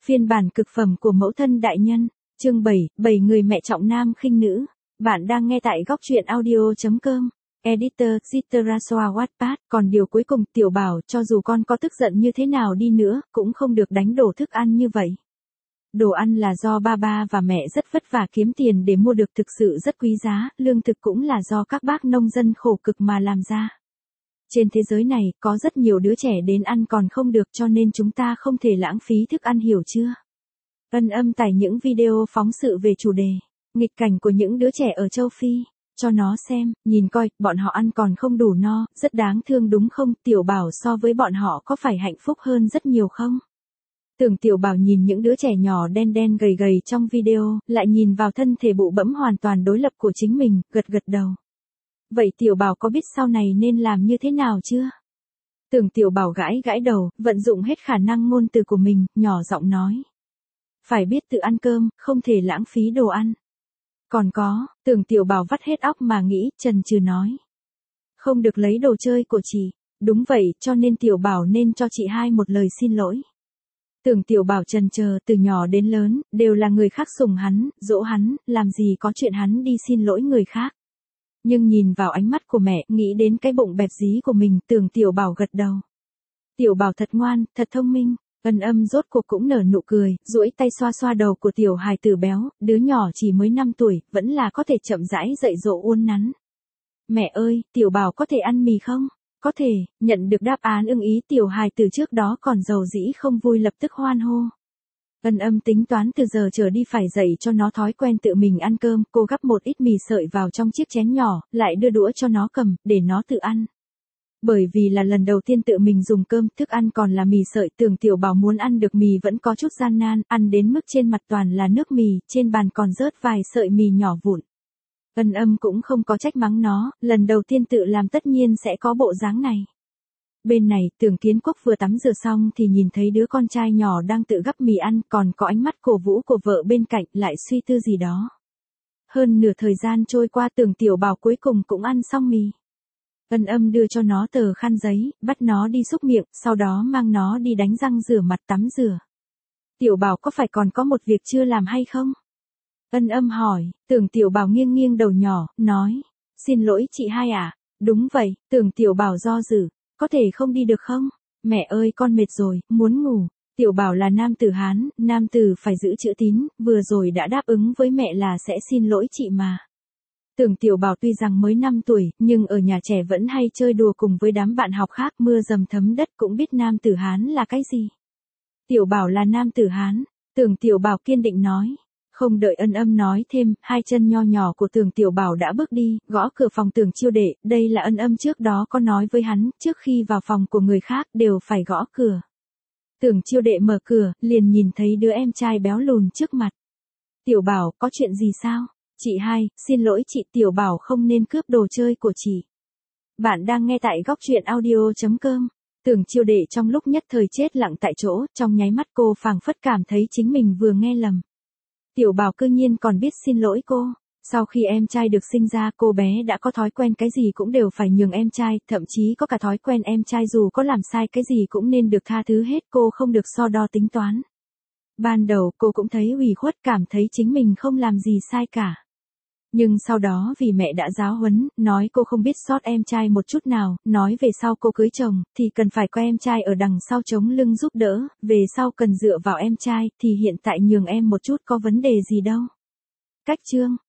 Phiên bản cực phẩm của mẫu thân đại nhân, chương 7, 7 người mẹ trọng nam khinh nữ. Bạn đang nghe tại góc truyện audio.com. Editor, Citraswa Wattpad. Còn điều cuối cùng, Tiểu Bảo, cho dù con có tức giận như thế nào đi nữa, cũng không được đánh đổ thức ăn như vậy. Đồ ăn là do ba và mẹ rất vất vả kiếm tiền để mua được, thực sự rất quý giá, lương thực cũng là do các bác nông dân khổ cực mà làm ra. Trên thế giới này, có rất nhiều đứa trẻ đến ăn còn không được, cho nên chúng ta không thể lãng phí thức ăn, hiểu chưa? Ân Âm tải những video phóng sự về chủ đề nghịch cảnh của những đứa trẻ ở châu Phi cho nó xem, nhìn coi, bọn họ ăn còn không đủ no, rất đáng thương đúng không? Tiểu Bảo so với bọn họ có phải hạnh phúc hơn rất nhiều không? Tưởng Tiểu Bảo nhìn những đứa trẻ nhỏ đen đen gầy gầy trong video, lại nhìn vào thân thể bụ bẫm hoàn toàn đối lập của chính mình, gật đầu. Vậy Tiểu Bảo có biết sau này nên làm như thế nào chưa? Tưởng Tiểu Bảo gãi đầu, vận dụng hết khả năng ngôn từ của mình, nhỏ giọng nói. Phải biết tự ăn cơm, không thể lãng phí đồ ăn. Còn có, Tưởng Tiểu Bảo vắt hết óc mà nghĩ, chần chừ nói. Không được lấy đồ chơi của chị. Đúng vậy, cho nên Tiểu Bảo nên cho chị hai một lời xin lỗi. Tưởng Tiểu Bảo chần chờ, từ nhỏ đến lớn, đều là người khác sủng hắn, dỗ hắn, làm gì có chuyện hắn đi xin lỗi người khác. Nhưng nhìn vào ánh mắt của mẹ, nghĩ đến cái bụng bẹp dí của mình, Tưởng Tiểu Bảo gật đầu. Tiểu Bảo thật ngoan, thật thông minh. Ân Âm rốt cuộc cũng nở nụ cười, duỗi tay xoa xoa đầu của tiểu hài tử béo, đứa nhỏ chỉ mới 5 tuổi, vẫn là có thể chậm rãi dạy dỗ uốn nắn. Mẹ ơi, Tiểu Bảo có thể ăn mì không? Có thể. Nhận được đáp án ưng ý, tiểu hài tử trước đó còn dầu dĩ không vui lập tức hoan hô. Ân Âm tính toán từ giờ trở đi phải dạy cho nó thói quen tự mình ăn cơm, cô gắp một ít mì sợi vào trong chiếc chén nhỏ, lại đưa đũa cho nó cầm, để nó tự ăn. Bởi vì là lần đầu tiên tự mình dùng cơm, thức ăn còn là mì sợi, Tưởng Tiểu Bảo muốn ăn được mì vẫn có chút gian nan, ăn đến mức trên mặt toàn là nước mì, trên bàn còn rớt vài sợi mì nhỏ vụn. Ân Âm cũng không có trách mắng nó, lần đầu tiên tự làm tất nhiên sẽ có bộ dáng này. Bên này, Tưởng Kiến Quốc vừa tắm rửa xong thì nhìn thấy đứa con trai nhỏ đang tự gắp mì ăn, còn có ánh mắt cổ vũ của vợ bên cạnh, lại suy tư gì đó. Hơn nửa thời gian trôi qua, Tưởng Tiểu Bảo cuối cùng cũng ăn xong mì. Ân Âm đưa cho nó tờ khăn giấy, bắt nó đi xúc miệng, sau đó mang nó đi đánh răng rửa mặt tắm rửa. Tiểu Bảo có phải còn có một việc chưa làm hay không? Ân Âm hỏi, Tưởng Tiểu Bảo nghiêng đầu nhỏ, nói. Xin lỗi chị hai à? Đúng vậy, Tưởng Tiểu Bảo do dự, có thể không đi được không? Mẹ ơi con mệt rồi, muốn ngủ. Tiểu Bảo là nam tử Hán, nam tử phải giữ chữ tín, vừa rồi đã đáp ứng với mẹ là sẽ xin lỗi chị mà. Tưởng Tiểu Bảo tuy rằng mới 5 tuổi, nhưng ở nhà trẻ vẫn hay chơi đùa cùng với đám bạn học khác, mưa dầm thấm đất cũng biết nam tử Hán là cái gì. Tiểu Bảo là nam tử Hán, Tưởng Tiểu Bảo kiên định nói. Không đợi Ân Âm nói thêm, hai chân nho nhỏ của Tưởng Tiểu Bảo đã bước đi, gõ cửa phòng Tưởng Chiêu Đệ, đây là Ân Âm trước đó có nói với hắn, trước khi vào phòng của người khác đều phải gõ cửa. Tưởng Chiêu Đệ mở cửa, liền nhìn thấy đứa em trai béo lùn trước mặt. Tiểu Bảo, có chuyện gì sao? Chị hai, xin lỗi chị, Tiểu Bảo không nên cướp đồ chơi của chị. Bạn đang nghe tại góc truyện audio.com. Tưởng Chiêu Đệ trong lúc nhất thời chết lặng tại chỗ, trong nháy mắt cô phảng phất cảm thấy chính mình vừa nghe lầm. Tiểu Bảo cư nhiên còn biết xin lỗi cô. Sau khi em trai được sinh ra, cô bé đã có thói quen cái gì cũng đều phải nhường em trai, thậm chí có cả thói quen em trai dù có làm sai cái gì cũng nên được tha thứ hết, cô không được so đo tính toán. Ban đầu cô cũng thấy ủy khuất, cảm thấy chính mình không làm gì sai cả. Nhưng sau đó vì mẹ đã giáo huấn, nói cô không biết sót em trai một chút nào, nói về sau cô cưới chồng, thì cần phải có em trai ở đằng sau chống lưng giúp đỡ, về sau cần dựa vào em trai, thì hiện tại nhường em một chút có vấn đề gì đâu. Cách chương.